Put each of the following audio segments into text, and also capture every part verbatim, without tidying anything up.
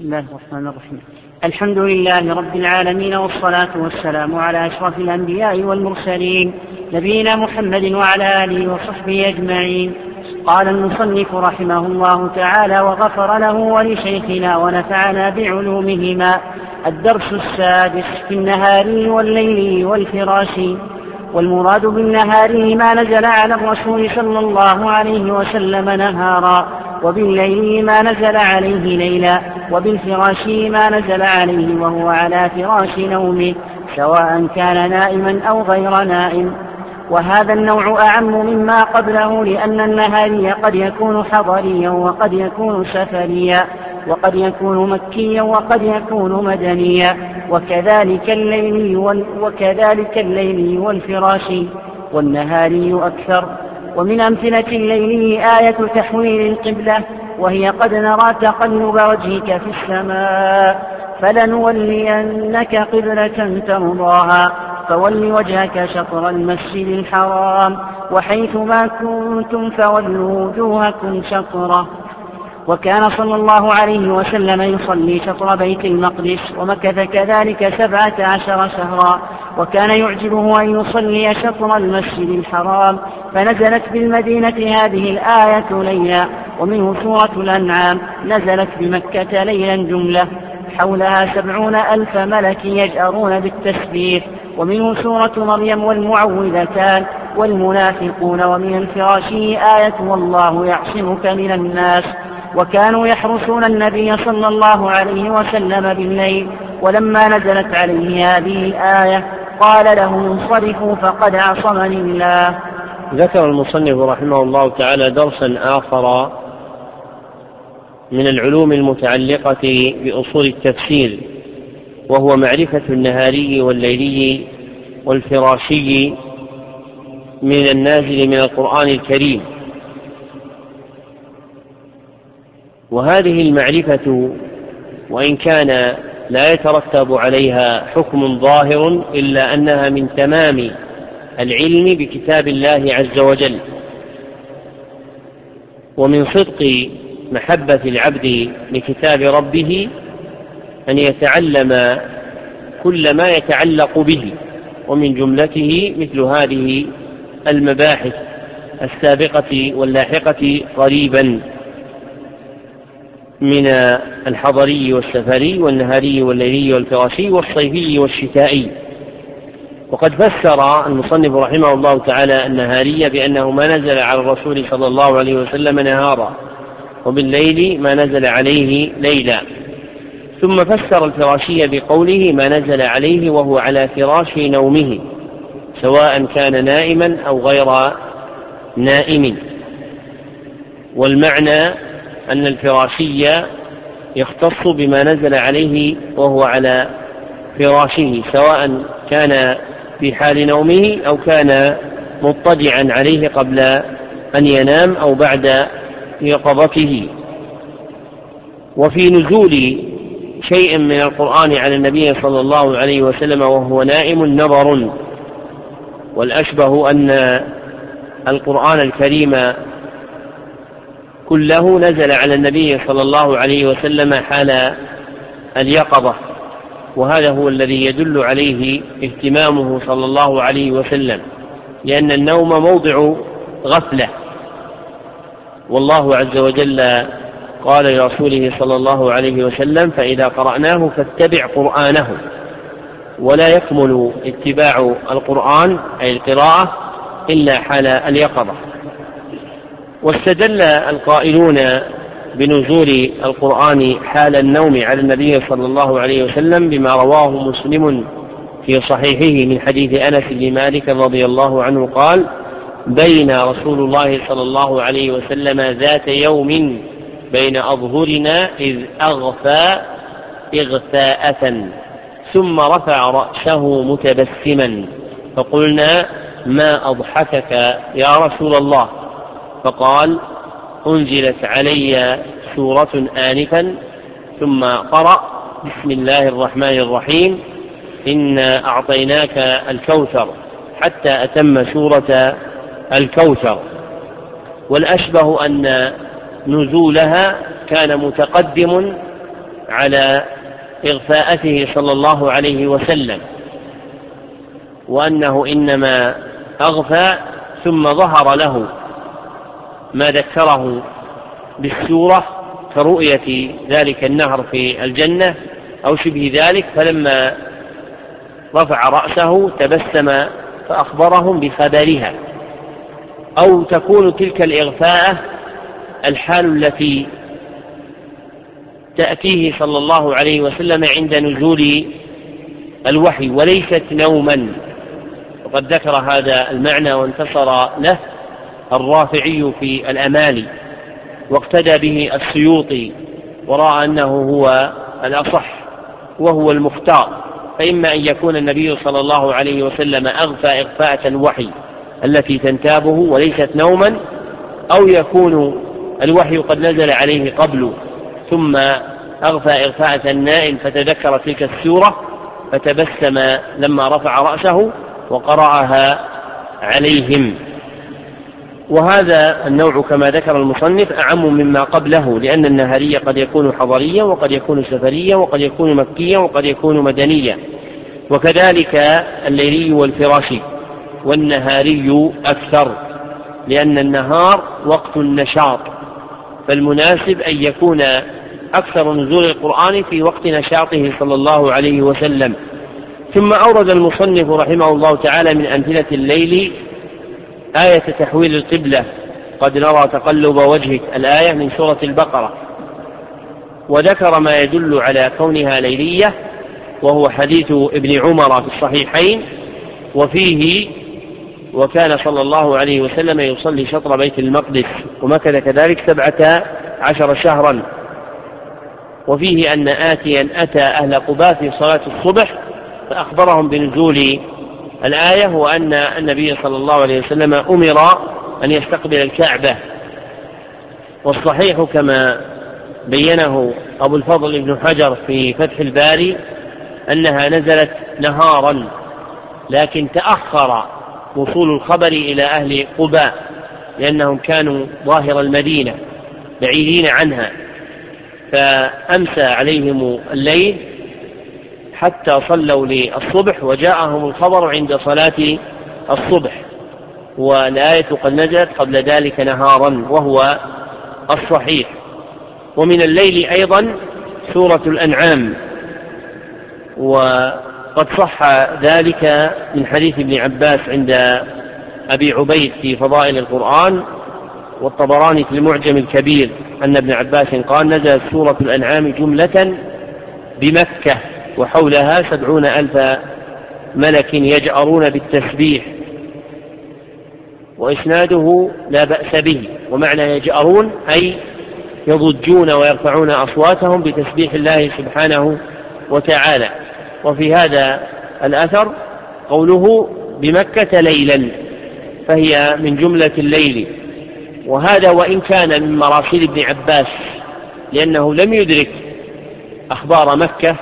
بسم الله الرحمن الرحيم. الحمد لله رب العالمين، والصلاة والسلام على أشرف الأنبياء والمرسلين، نبينا محمد وعلى آله وصحبه أجمعين. قال المصنف رحمه الله تعالى وغفر له ولشيخنا ونفعنا بعلومهما. الدرس السادس في النهار والليل والفراش. والمراد بالنهار ما نزل على الرسول صلى الله عليه وسلم نهارا، وبالليل ما نزل عليه ليلا، وبالفراش ما نزل عليه وهو على فراش نومه، سواء كان نائما أو غير نائم. وهذا النوع أعم مما قبله، لأن النهاري قد يكون حضريا وقد يكون سفريا، وقد يكون مكيا وقد يكون مدنيا، وكذلك الليل وكذلك الليل والفراش. والنهاري أكثر. ومن أمثلة الليل آية تحويل القبلة، وهي قد نرى تقلب وجهك في السماء فلنولينك قبلة ترضاها، فول وجهك شطر المسجد الحرام، وحيث ما كنتم فولوا وجوهكم شطره. وكان صلى الله عليه وسلم يصلي شطر بيت المقدس، ومكث كذلك سبعة عشر شهرا، وكان يعجبه أن يصلي شطر المسجد الحرام، فنزلت بالمدينة هذه الآية ليلا. ومنه سورة الأنعام نزلت بمكة ليلا جملة، حولها سبعون ألف ملك يجأرون بالتسبيح. ومنه سورة مريم والمعوذتان والمنافقون. ومن الفراش آية والله يعصمك من الناس. وكانوا يحرسون النبي صلى الله عليه وسلم بالليل، ولما نزلت عليه هذه الآية قال لهم انصرفوا فقد عصمني الله. ذكر المصنف رحمه الله تعالى درسا آخر من العلوم المتعلقة بأصول التفسير، وهو معرفة النهاري والليلي والفراشي من النازل من القرآن الكريم. وهذه المعرفة وإن كان لا يترتب عليها حكم ظاهر، إلا أنها من تمام العلم بكتاب الله عز وجل، ومن صدق محبة العبد لكتاب ربه أن يتعلم كل ما يتعلق به، ومن جملته مثل هذه المباحث السابقة واللاحقة قريبا من الحضري والسفري والنهاري والليلي والفراشي والصيفي والشتائي. وقد فسر المصنف رحمه الله تعالى النهاري بأنه ما نزل على الرسول صلى الله عليه وسلم نهارا، وبالليل ما نزل عليه ليلا. ثم فسر الفراشي بقوله ما نزل عليه وهو على فراش نومه، سواء كان نائما أو غير نائم. والمعنى أن الفراشي يختص بما نزل عليه وهو على فراشه، سواء كان في حال نومه أو كان مضطجعا عليه قبل أن ينام أو بعد يقظته. وفي نزول شيء من القرآن على النبي صلى الله عليه وسلم وهو نائم نظر، والأشبه أن القرآن الكريم كله نزل على النبي صلى الله عليه وسلم حال اليقظة، وهذا هو الذي يدل عليه اهتمامه صلى الله عليه وسلم، لأن النوم موضع غفلة، والله عز وجل قال لرسوله صلى الله عليه وسلم فإذا قرأناه فاتبع قرآنه. ولا يكمل اتباع القرآن أي القراءة إلا حال اليقظة. واستدل القائلون بنزول القرآن حال النوم على النبي صلى الله عليه وسلم بما رواه مسلم في صحيحه من حديث أنس بن مالك رضي الله عنه قال بين رسول الله صلى الله عليه وسلم ذات يوم بين أظهرنا إذ أغفى إغفاءة ثم رفع رأسه متبسما، فقلنا ما أضحكك يا رسول الله؟ فقال أنزلت علي سورة آنفا، ثم قرأ بسم الله الرحمن الرحيم إنا أعطيناك الكوثر حتى أتم سورة الكوثر. والأشبه أن نزولها كان متقدم على إغفاءته صلى الله عليه وسلم، وأنه إنما أغفى ثم ظهر له ما ذكره بالسورة كرؤية ذلك النهر في الجنة أو شبه ذلك، فلما رفع رأسه تبسم فأخبرهم بخبرها. أو تكون تلك الإغفاءة الحال التي تأتيه صلى الله عليه وسلم عند نزول الوحي وليست نوما، وقد ذكر هذا المعنى وانتصر له الرافعي في الأمالي، واقتدى به السيوطي ورأى أنه هو الأصح وهو المختار. فإما أن يكون النبي صلى الله عليه وسلم أغفى إغفاءة الوحي التي تنتابه وليست نوما، أو يكون الوحي قد نزل عليه قبل ثم أغفى إغفاءة النائم فتذكر تلك السورة فتبسم لما رفع رأسه وقرأها عليهم. وهذا النوع كما ذكر المصنف أعم مما قبله، لأن النهاري قد يكون حضريا وقد يكون سفريا وقد يكون مكيا وقد يكون مدنيا، وكذلك الليلي والفراشي. والنهاري أكثر لأن النهار وقت النشاط، فالمناسب أن يكون أكثر نزول القرآن في وقت نشاطه صلى الله عليه وسلم. ثم أورد المصنف رحمه الله تعالى من أمثلة الليل آية تحويل القبلة، قد نرى تقلب وجهك، الآية من سورة البقرة، وذكر ما يدل على كونها ليلية، وهو حديث ابن عمر في الصحيحين وفيه: وكان صلى الله عليه وسلم يصلي شطر بيت المقدس ومكث كذلك سبعة عشر شهرا. وفيه أن آتيا أتى أهل قباء في صلاة الصبح فأخبرهم بنزول الآية، وأن النبي صلى الله عليه وسلم أمر أن يستقبل الكعبة. والصحيح كما بينه أبو الفضل ابن حجر في فتح الباري أنها نزلت نهارا، لكن تأخر وصول الخبر إلى أهل قباء لأنهم كانوا ظاهر المدينة بعيدين عنها، فأمسى عليهم الليل حتى صلوا للصبح وجاءهم الخبر عند صلاة الصبح، والآية قد نزلت قبل ذلك نهارا وهو الصحيح. ومن الليل أيضا سورة الأنعام، وقد صح ذلك من حديث ابن عباس عند أبي عبيد في فضائل القرآن، والطبراني في المعجم الكبير أن ابن عباس قال: نزلت سورة الأنعام جملة بمكة وحولها سبعون ألف ملك يجأرون بالتسبيح، وإسناده لا بأس به. ومعنى يجأرون أي يضجون ويرفعون أصواتهم بتسبيح الله سبحانه وتعالى. وفي هذا الأثر قوله بمكة ليلا، فهي من جملة الليل، وهذا وإن كان من مراسيل ابن عباس لأنه لم يدرك أخبار مكة،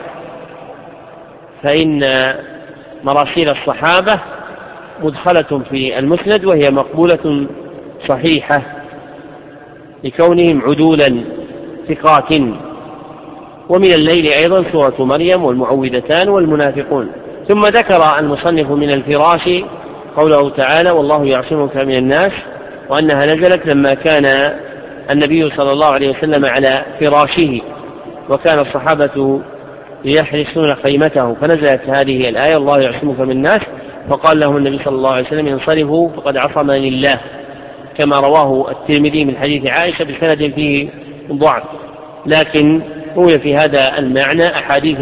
فإن مراسيل الصحابة مدخلة في المسند وهي مقبولة صحيحة لكونهم عدولا ثقات. ومن الليل أيضا سورة مريم والمعوذتان والمنافقون. ثم ذكر المصنف من الفراش قوله تعالى: والله يعصمك من الناس، وأنها نزلت لما كان النبي صلى الله عليه وسلم على فراشه وكان الصحابة يحرسون خيمته، فنزلت هذه الآية: الله يعصمك من الناس، فقال له النبي صلى الله عليه وسلم: انصرفوا فقد عصمني الله، كما رواه الترمذي من حديث عائشة بسند فيه ضعف، لكن روي في هذا المعنى أحاديث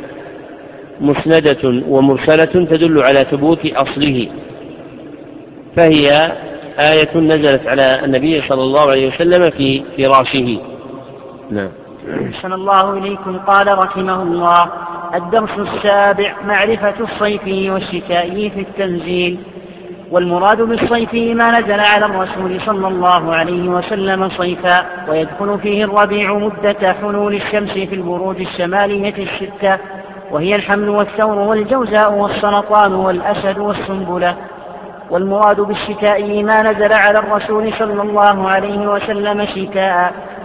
مسندة ومرسلة تدل على ثبوت أصله، فهي آية نزلت على النبي صلى الله عليه وسلم في فراشه. نعم. أحسن الله إليكم. قال رحمه الله: الدرس السابع: معرفة الصيفي والشتائي في التنزيل. والمراد بالصيفي ما نزل على الرسول صلى الله عليه وسلم صيفا، ويدخل فيه الربيع مدة حلول الشمس في البروج الشمالية الستة، وهي الحمل والثور والجوزاء والسرطان والأسد والسنبلة. والمراد بالشتاء ما نزل على الرسول صلى الله عليه وسلم شتاء،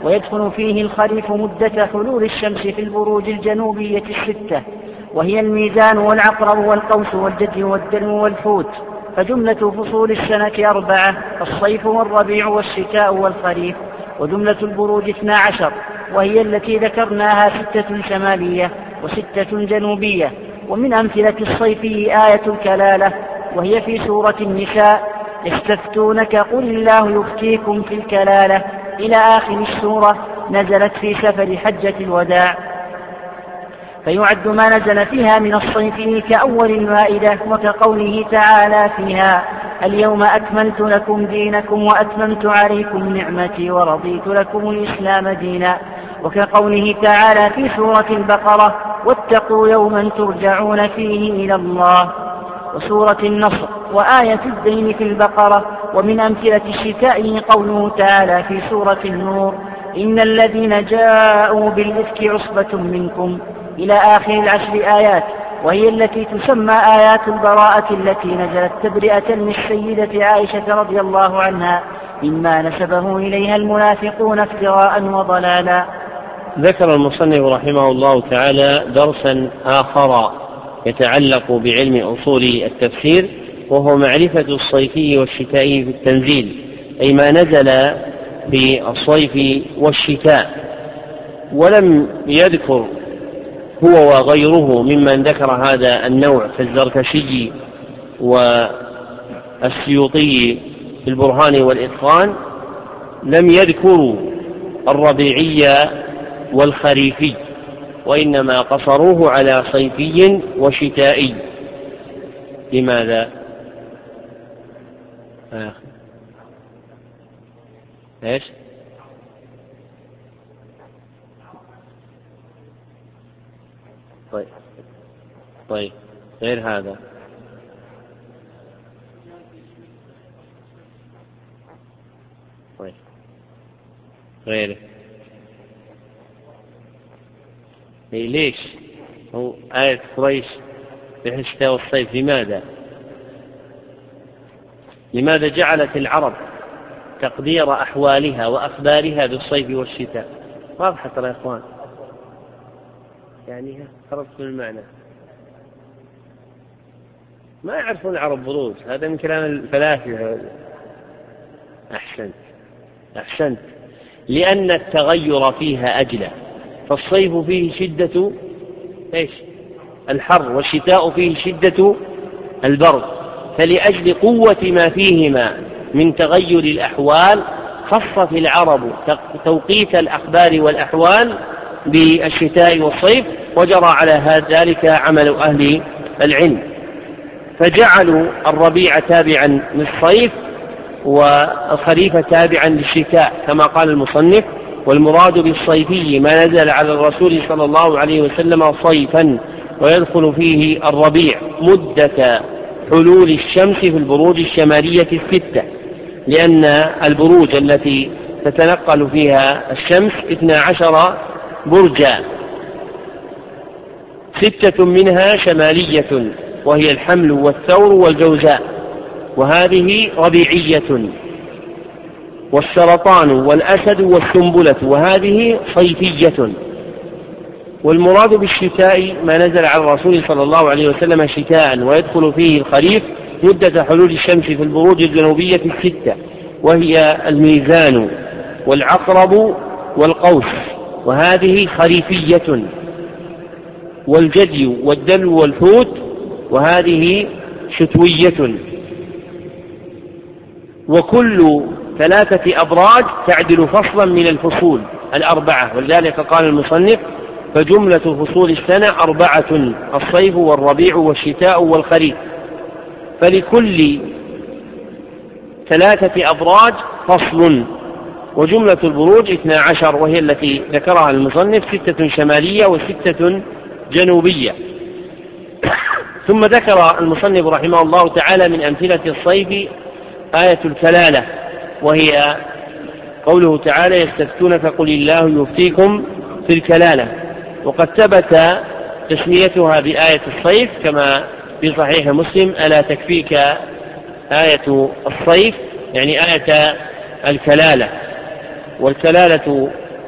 ويدخل فيه الخريف مدة حلول الشمس في البروج الجنوبية الستة، وهي الميزان والعقرب والقوس والجدي والدلو والحوت. فجملة فصول السنة أربعة: الصيف والربيع والشتاء والخريف. وجملة البروج اثنا عشر، وهي التي ذكرناها: ستة شمالية وستة جنوبية. ومن أمثلة الصيف آية الكلالة، وهي في سورة النساء: يستفتونك قل الله يفتيكم في الكلالة إلى آخر السورة، نزلت في سفر حجة الوداع. فيعد ما نزل فيها من الصيف كأول المائدة، وكقوله تعالى فيها: اليوم أكملت لكم دينكم وأتممت عليكم نعمتي ورضيت لكم الإسلام دينا. وكقوله تعالى في سورة البقرة: واتقوا يوما ترجعون فيه إلى الله. وسورة النصر وآية الدين في البقرة. ومن أمثلة الشتاء قوله تعالى في سورة النور: إن الذين جاءوا بالإفك عصبة منكم، إلى آخر العشر آيات، وهي التي تسمى آيات البراءة، التي نزلت تبرئة للسيدة عائشة رضي الله عنها مما نسبه إليها المنافقون افتراء وضلالا. ذكر المصنف رحمه الله تعالى درسا آخر يتعلق بعلم أصول التفسير، وهو معرفة الصيفي والشتائي في التنزيل، أي ما نزل في الصيف والشتاء. ولم يذكر هو وغيره ممن ذكر هذا النوع كالزركشي والسيوطي في البرهان والإتقان، لم يذكروا الربيعي والخريفي، وإنما قصروه على صيفي وشتائي. لماذا؟ آه. ايش؟ طيب طيب غير هذا. طيب غيره. إيه ليش؟ هو آية قريش في الشتاء والصيف، لماذا؟ لماذا جعلت العرب تقدير أحوالها وأخبارها بالصيف والشتاء؟ واضحة ترى يا إخوان، يعني خرجت من المعنى. ما يعرفون العرب بروج، هذا من كلام الفلاسفة. أحسنت أحسنت لأن التغير فيها أجلى، فالصيف فيه شدة إيش؟ الحر، والشتاء فيه شدة البرد، فلأجل قوة ما فيهما من تغير الأحوال خصت العرب توقيت الأخبار والأحوال بالشتاء والصيف، وجرى على ذلك عمل أهل العلم، فجعلوا الربيع تابعا للصيف والخريف تابعا للشتاء كما قال المصنف: والمراد بالصيفي ما نزل على الرسول صلى الله عليه وسلم صيفا، ويدخل فيه الربيع مدة حلول الشمس في البروج الشمالية الستة، لأن البروج التي تتنقل فيها الشمس اثنا عشر برجا، ستة منها شمالية وهي الحمل والثور والجوزاء، وهذه ربيعية، والسرطان والأسد والسنبلة، وهذه صيفية. والمراد بالشتاء ما نزل على الرسول صلى الله عليه وسلم شتاء، ويدخل فيه الخريف مدة حلول الشمس في البروج الجنوبية الستة، وهي الميزان والعقرب والقوس، وهذه خريفية، والجدي والدلو والحوت، وهذه شتوية. وكل ثلاثة أبراج تعدل فصلا من الفصول الأربعة، ولذلك قال المصنف: فجملة فصول السنة أربعة: الصيف والربيع والشتاء والخريف. فلكل ثلاثة أبراج فصل. وجملة البروج اثنا عشر، وهي التي ذكرها المصنف: ستة شمالية وستة جنوبية. ثم ذكر المصنف رحمه الله تعالى من أمثلة الصيف آية الكلالة، وهي قوله تعالى: يستفتونك قل الله يفتيكم في الكلالة. وقد ثبت تسميتها بآية الصيف كما في صحيح مسلم: ألا تكفيك آية الصيف، يعني آية الكلالة. والكلالة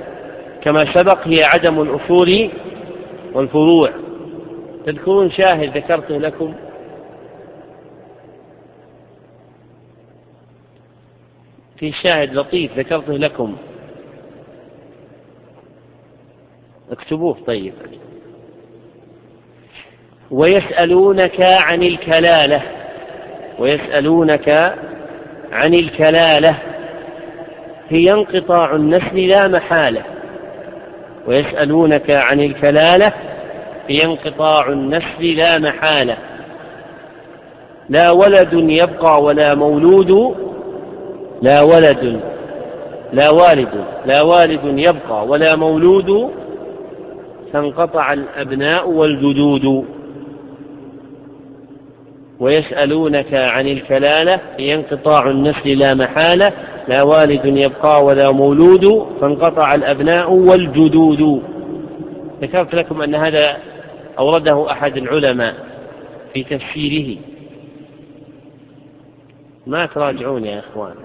كما سبق هي عدم الأصول والفروع. تذكرون شاهد ذكرته لكم؟ في شاهد لطيف ذكرته لكم، اكتبوه. طيب، ويسألونك عن الكلالة، ويسألونك عن الكلالة هي انقطاع النسل لا محالة. ويسألونك عن الكلالة هي انقطاع النسل لا محالة. لا ولد يبقى ولا مولود، لا ولد لا والد لا والد يبقى ولا مولود، فانقطع الأبناء والجدود. ويسألونك عن الكلالة هي انقطاع النسل لا محالة. لا والد يبقى ولا مولود، فانقطع الأبناء والجدود. ذكرت لكم أن هذا أورده أحد العلماء في تفسيره. ما تراجعون يا إخوان،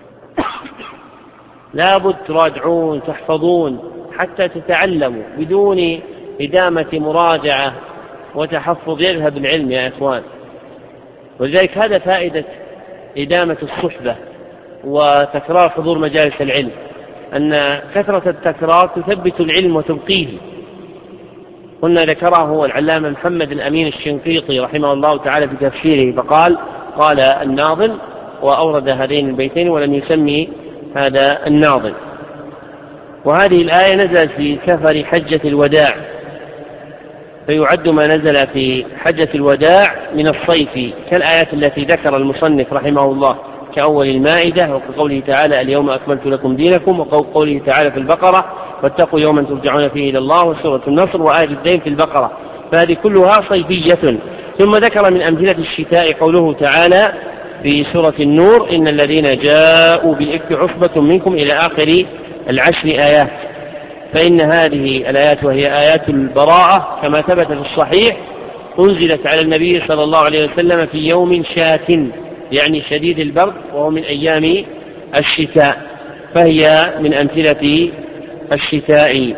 لابد تراجعون تحفظون حتى تتعلموا. بدون إدامة مراجعة وتحفظ يذهب العلم يا إخوان. ولذلك هذا فائدة إدامة الصحبة وتكرار حضور مجالس العلم، أن كثرة التكرار تثبت العلم وتبقيه. قلنا ذكره العلامة محمد الأمين الشنقيطي رحمه الله تعالى في تفسيره، فقال قال الناظم، وأورد هذين البيتين ولم يسمي هذا الناظم. وهذه الآية نزلت في سفر حجة الوداع، فيعد ما نزل في حجة الوداع من الصيف، كالآيات التي ذكر المصنف رحمه الله كأول المائدة، وكقوله تعالى اليوم أكملت لكم دينكم، وقوله تعالى في البقرة واتقوا يوما ترجعون فيه إلى الله، وسورة النصر، وآية الدين في البقرة. فهذه كلها صيفية. ثم ذكر من أمثلة الشتاء قوله تعالى في سورة النور إن الذين جاءوا بالإفك عصبة منكم إلى آخر العشر آيات. فإن هذه الآيات وهي آيات البراءة كما ثبت في الصحيح أنزلت على النبي صلى الله عليه وسلم في يوم شات، يعني شديد البرد، وهو من أيام الشتاء، فهي من أمثلة الشتاء.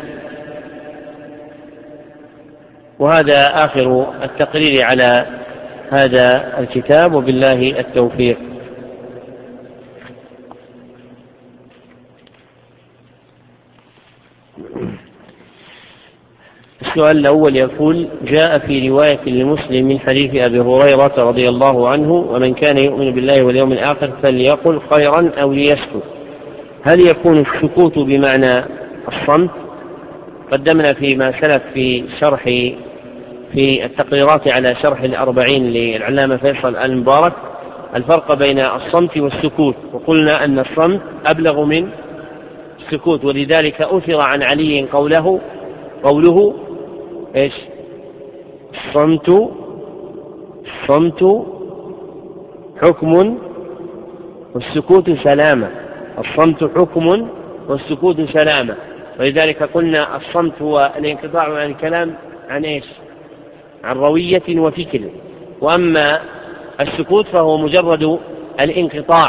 وهذا آخر التقرير على هذا الكتاب، وبالله التوفيق. السؤال الأول يقول: جاء في رواية لمسلم من حديث أبي هريرة رضي الله عنه: ومن كان يؤمن بالله واليوم الآخر فليقل خيرا أو ليسكت. هل يكون السكوت بمعنى الصمت؟ قدمنا فيما سلف في شرح في التقريرات على شرح الأربعين للعلامة فيصل المبارك الفرق بين الصمت والسكوت، وقلنا أن الصمت أبلغ من السكوت، ولذلك أثر عن علي قوله قوله إيش؟ الصمت الصمت حكم والسكوت سلامة. الصمت حكم والسكوت سلامة. ولذلك قلنا الصمت هو الانقطاع عن الكلام عن إيش؟ عن روية وفكر. وأما السكوت فهو مجرد الانقطاع.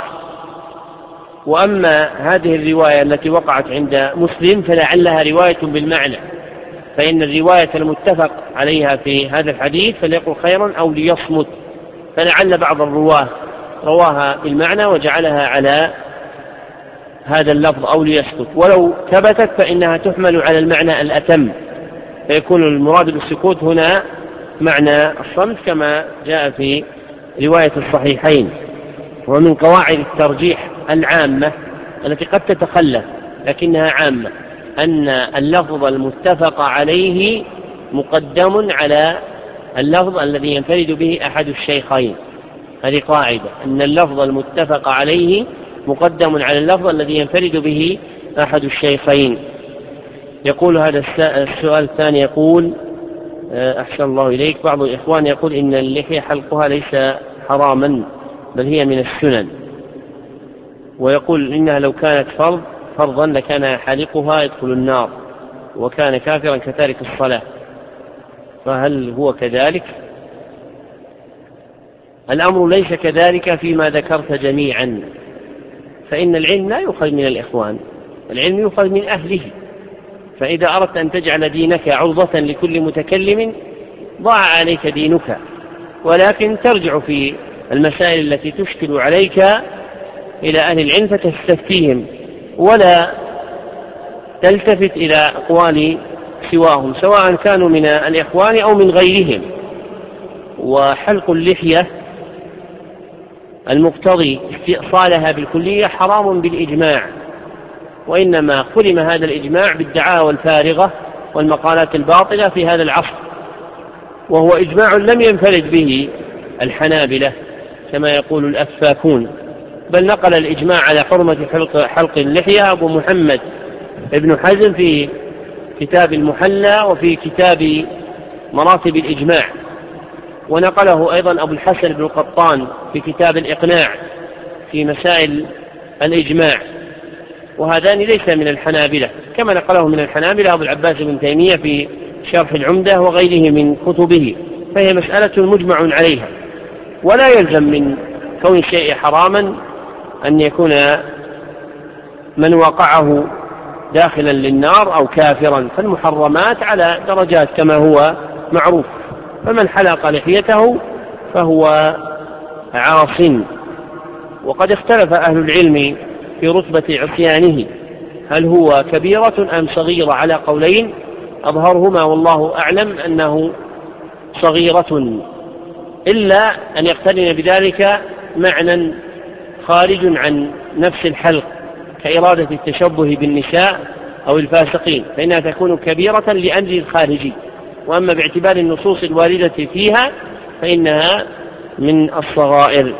وأما هذه الرواية التي وقعت عند مسلم فلعلها رواية بالمعنى، فإن الرواية المتفق عليها في هذا الحديث فليقل خيرا أو ليصمت، فلعل بعض الرواه رواها بالمعنى وجعلها على هذا اللفظ أو ليسكت. ولو ثبتت فإنها تحمل على المعنى الأتم، فيكون المراد بالسكوت هنا معنى الصمت كما جاء في رواية الصحيحين. ومن قواعد الترجيح العامة التي قد تتخلف لكنها عامة أن اللفظ المتفق عليه مقدم على اللفظ الذي ينفرد به أحد الشيخين. هذه قاعدة، أن اللفظ المتفق عليه مقدم على اللفظ الذي ينفرد به أحد الشيخين. يقول هذا السؤال الثاني، يقول: أحسن الله إليك، بعض الإخوان يقول إن اللحية حلقها ليس حراما بل هي من السنن، ويقول إنها لو كانت فرض فرضا لكان حالقها يدخل النار وكان كافرا كتارك الصلاة، فهل هو كذلك؟ الأمر ليس كذلك فيما ذكرت فإن العلم لا يؤخذ من الإخوان، العلم يؤخذ من أهله. فإذا أردت أن تجعل دينك عرضة لكل متكلم ضاع عليك دينك، ولكن ترجع في المسائل التي تشكل عليك إلى أهل العلم فتستفتيهم، ولا تلتفت إلى أقوال سواهم سواء كانوا من الإخوان أو من غيرهم. وحلق اللحية المقتضي استئصالها بالكلية حرام بالإجماع، وإنما حرم هذا الإجماع بالدعاوى الفارغة والمقالات الباطلة في هذا العصر، وهو إجماع لم ينفرد به الحنابلة كما يقول الأفاكون، بل نقل الإجماع على حرمة حلق, حلق اللحية أبو محمد ابن حزم في كتاب المحلى وفي كتاب مراتب الإجماع، ونقله أيضا أبو الحسن بن القطان في كتاب الإقناع في مسائل الإجماع، وهذان ليس من الحنابلة، كما نقله من الحنابلة أبو العباس بن تيمية في شرح العمدة وغيره من كتبه، فهي مسألة مجمع عليها. ولا يلزم من كون الشيء حراما أن يكون من وقعه داخلا للنار أو كافرا، فالمحرمات على درجات كما هو معروف، فمن حلق لحيته فهو عاص. وقد اختلف أهل العلم في رتبة عصيانه، هل هو كبيرة أم صغيرة، على قولين أظهرهما والله أعلم أنه صغيرة، إلا أن يقترن بذلك معنى خارج عن نفس الحلق كإرادة التشبه بالنساء أو الفاسقين، فإنها تكون كبيرة لأجل الخارجي، وأما باعتبار النصوص الواردة فيها فإنها من الصغائر.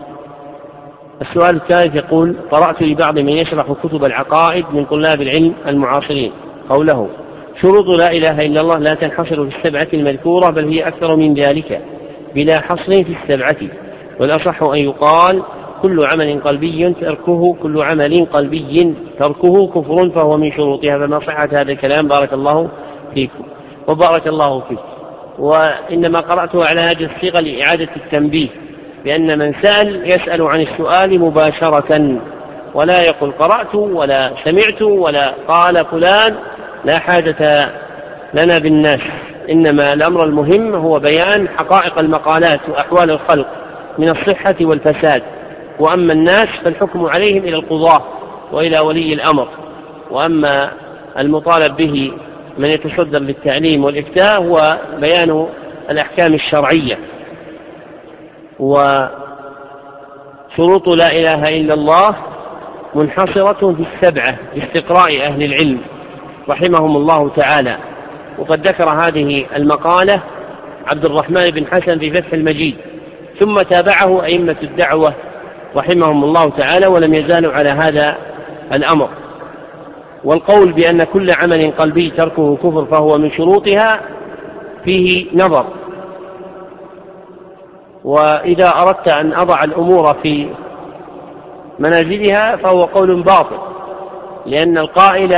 السؤال الثالث يقول: قرأت لبعض من يشرح كتب العقائد من طلاب العلم المعاصرين قوله: شروط لا إله إلا الله لا تنحصر في السبعة المذكورة، بل هي أكثر من ذلك بلا حصر في السبعة، والأصح أن يقال كل عمل قلبي تركه كل عمل قلبي تركه كفر فهو من شروطها. فما صحة هذا الكلام؟ بارك الله فيكم وبارك الله فيك. وإنما قرأته على هذه الصيغة لإعادة التنبيه، بأن من سأل يسأل عن السؤال مباشرة، ولا يقول قرأت ولا سمعت ولا قال فلان، لا حاجة لنا بالناس، إنما الأمر المهم هو بيان حقائق المقالات وأحوال الخلق من الصحة والفساد، وأما الناس فالحكم عليهم إلى القضاة وإلى ولي الأمر، وأما المطالب به من يتصدر للتعليم والإفتاء هو بيان الأحكام الشرعية. وشروط لا إله إلا الله منحصرة في السبعة باستقراء أهل العلم رحمهم الله تعالى، وقد ذكر هذه المقالة عبد الرحمن بن حسن في فتح المجيد، ثم تابعه أئمة الدعوة رحمهم الله تعالى، ولم يزالوا على هذا الأمر. والقول بأن كل عمل قلبي تركه كفر فهو من شروطها فيه نظر، وإذا أردت أن أضع الأمور في منازلها فهو قول باطل، لأن القائل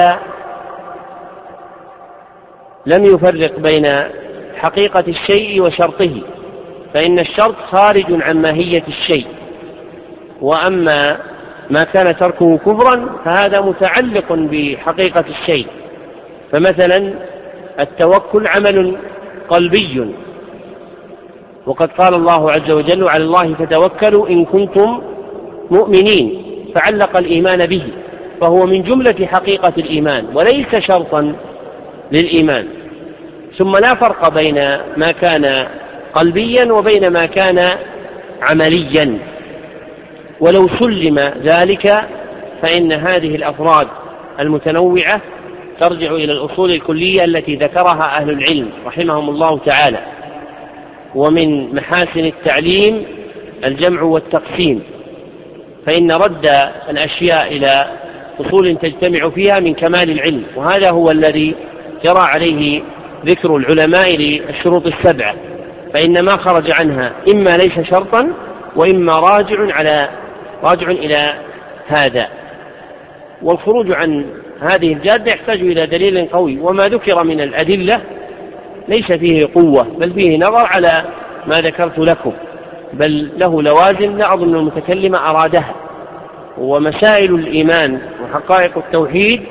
لم يفرق بين حقيقة الشيء وشرطه، فإن الشرط خارج عن ماهية الشيء، وأما ما كان تركه كفرا فهذا متعلق بحقيقة الشيء. فمثلا التوكل عمل قلبي، وقد قال الله عز وجل: على الله فتوكلوا إن كنتم مؤمنين، فعلق الإيمان به، فهو من جملة حقيقة الإيمان وليس شرطا للإيمان. ثم لا فرق بين ما كان قلبيا وبين ما كان عمليا، ولو سلم ذلك فإن هذه الأفراد المتنوعة ترجع إلى الأصول الكلية التي ذكرها أهل العلم رحمهم الله تعالى. ومن محاسن التعليم الجمع والتقسيم، فإن رد الأشياء إلى أصول تجتمع فيها من كمال العلم، وهذا هو الذي جرى عليه ذكر العلماء للشروط السبعة، فإن ما خرج عنها إما ليس شرطا وإما راجع على راجع إلى هذا. والخروج عن هذه الجادة يحتاج إلى دليل قوي، وما ذكر من الأدلة ليس فيه قوة، بل فيه نظر على ما ذكرت لكم، بل له لوازم لا أظن المتكلم أرادها. ومسائل الإيمان وحقائق التوحيد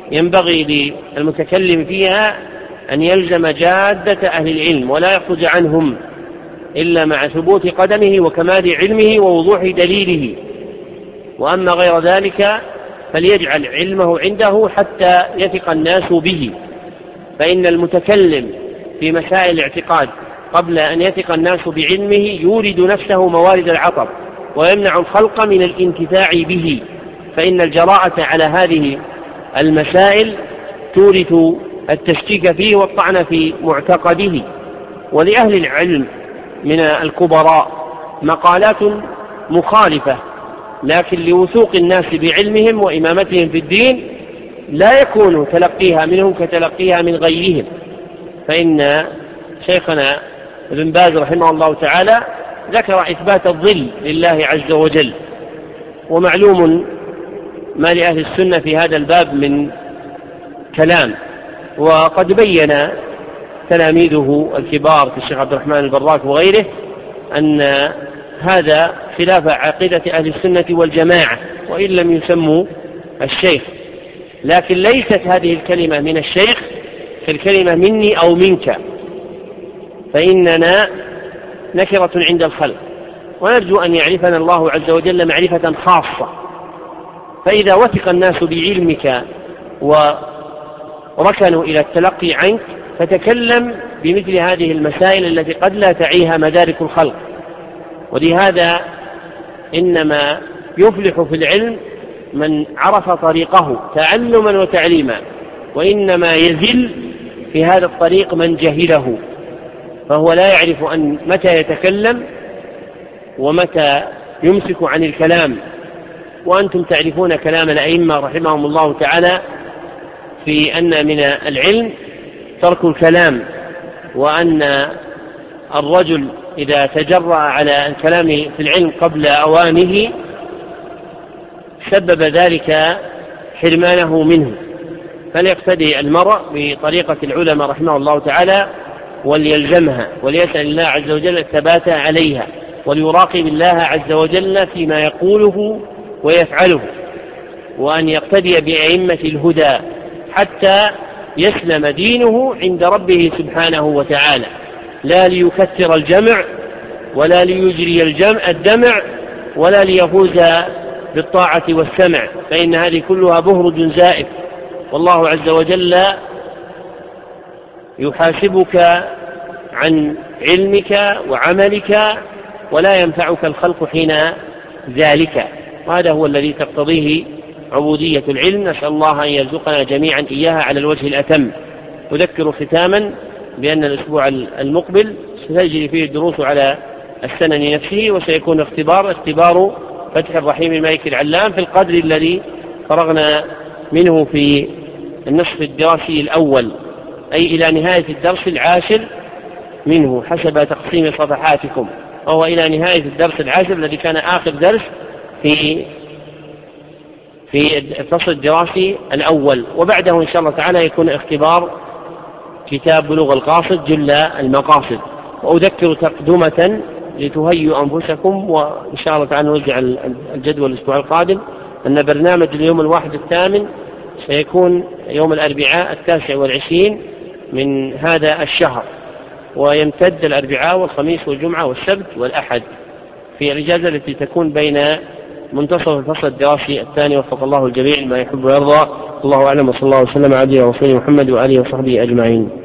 ينبغي للمتكلم فيها أن يلزم جادة أهل العلم ولا يخرج عنهم إلا مع ثبوت قدمه وكمال علمه ووضوح دليله. وأما غير ذلك فليجعل علمه عنده حتى يثق الناس به، فإن المتكلم في مسائل الاعتقاد قبل أن يثق الناس بعلمه يورد نفسه موارد العطب ويمنع الخلق من الانتفاع به، فإن الجراءة على هذه المسائل تورث التشكيك فيه والطعن في معتقده. ولأهل العلم من الكبراء مقالات مخالفة، لكن لوثوق الناس بعلمهم وإمامتهم في الدين لا يكون تلقيها منهم كتلقيها من غيرهم. فإن شيخنا ابن باز رحمه الله تعالى ذكر إثبات الظل لله عز وجل، ومعلوم ما لأهل السنة في هذا الباب من كلام، وقد بين تلاميذه الكبار كالشيخ عبد الرحمن البراك وغيره أن هذا خلاف عقيدة أهل السنة والجماعة وإن لم يسموا الشيخ، لكن ليست هذه الكلمة من الشيخ كالكلمة مني أو منك، فإننا نكرة عند الخلق، ونرجو أن يعرفنا الله عز وجل معرفة خاصة. فإذا وثق الناس بعلمك وركنوا إلى التلقي عنك فتكلم بمثل هذه المسائل التي قد لا تعيها مدارك الخلق. ولهذا إنما يفلح في العلم من عرف طريقه تعلما وتعليما، وإنما يزل في هذا الطريق من جهله، فهو لا يعرف أن متى يتكلم ومتى يمسك عن الكلام. وأنتم تعرفون كلام الأئمة رحمهم الله تعالى في أن من العلم ترك الكلام، وأن الرجل إذا تجرأ على الكلام في العلم قبل أوانه سبب ذلك حرمانه منه. فليقتدي المرء بطريقة العلماء رحمه الله تعالى وليلزمها، وليسأل الله عز وجل الثبات عليها، وليراقب الله عز وجل فيما يقوله ويفعله، وأن يقتدي بأئمة الهدى حتى يسلم دينه عند ربه سبحانه وتعالى، لا ليكثر الجمع ولا ليجري الجمع الدمع ولا ليفوز بالطاعة والسمع، فإن هذه كلها بهرج زائف، والله عز وجل يحاسبك عن علمك وعملك ولا ينفعك الخلق حين ذلك، وهذا هو الذي تقتضيه عبودية العلم. نسأل الله أن يرزقنا جميعا إياها على الوجه الأتم. أذكر ختاما بأن الأسبوع المقبل ستجري فيه الدروس على السنن نفسه، وسيكون اختبار اختبار فتح الرحيم المالك العلام في القدر الذي فرغنا منه في النصف الدراسي الأول، أي إلى نهاية الدرس العاشر منه حسب تقسيم صفحاتكم، وهو إلى نهاية الدرس العاشر الذي كان آخر درس في في الفصل الدراسي الأول. وبعده إن شاء الله تعالى يكون اختبار كتاب بلوغ القاصد جل المقاصد. وأذكر تقدمة لتهيئوا أنفسكم، وإن شاء الله تعالى نوزع الجدول الأسبوع القادم، أن برنامج اليوم الواحد الثامن سيكون يوم الأربعاء التاسع والعشرين من هذا الشهر، ويمتد الأربعاء والخميس والجمعة والسبت والأحد في الإجازة التي تكون بين منتصف الفصل الدراسي الثاني. وفق الله الجميع ما يحب ويرضى. الله أعلم، وصلى الله وسلم على عبده ورسوله محمد وآله وصحبه أجمعين.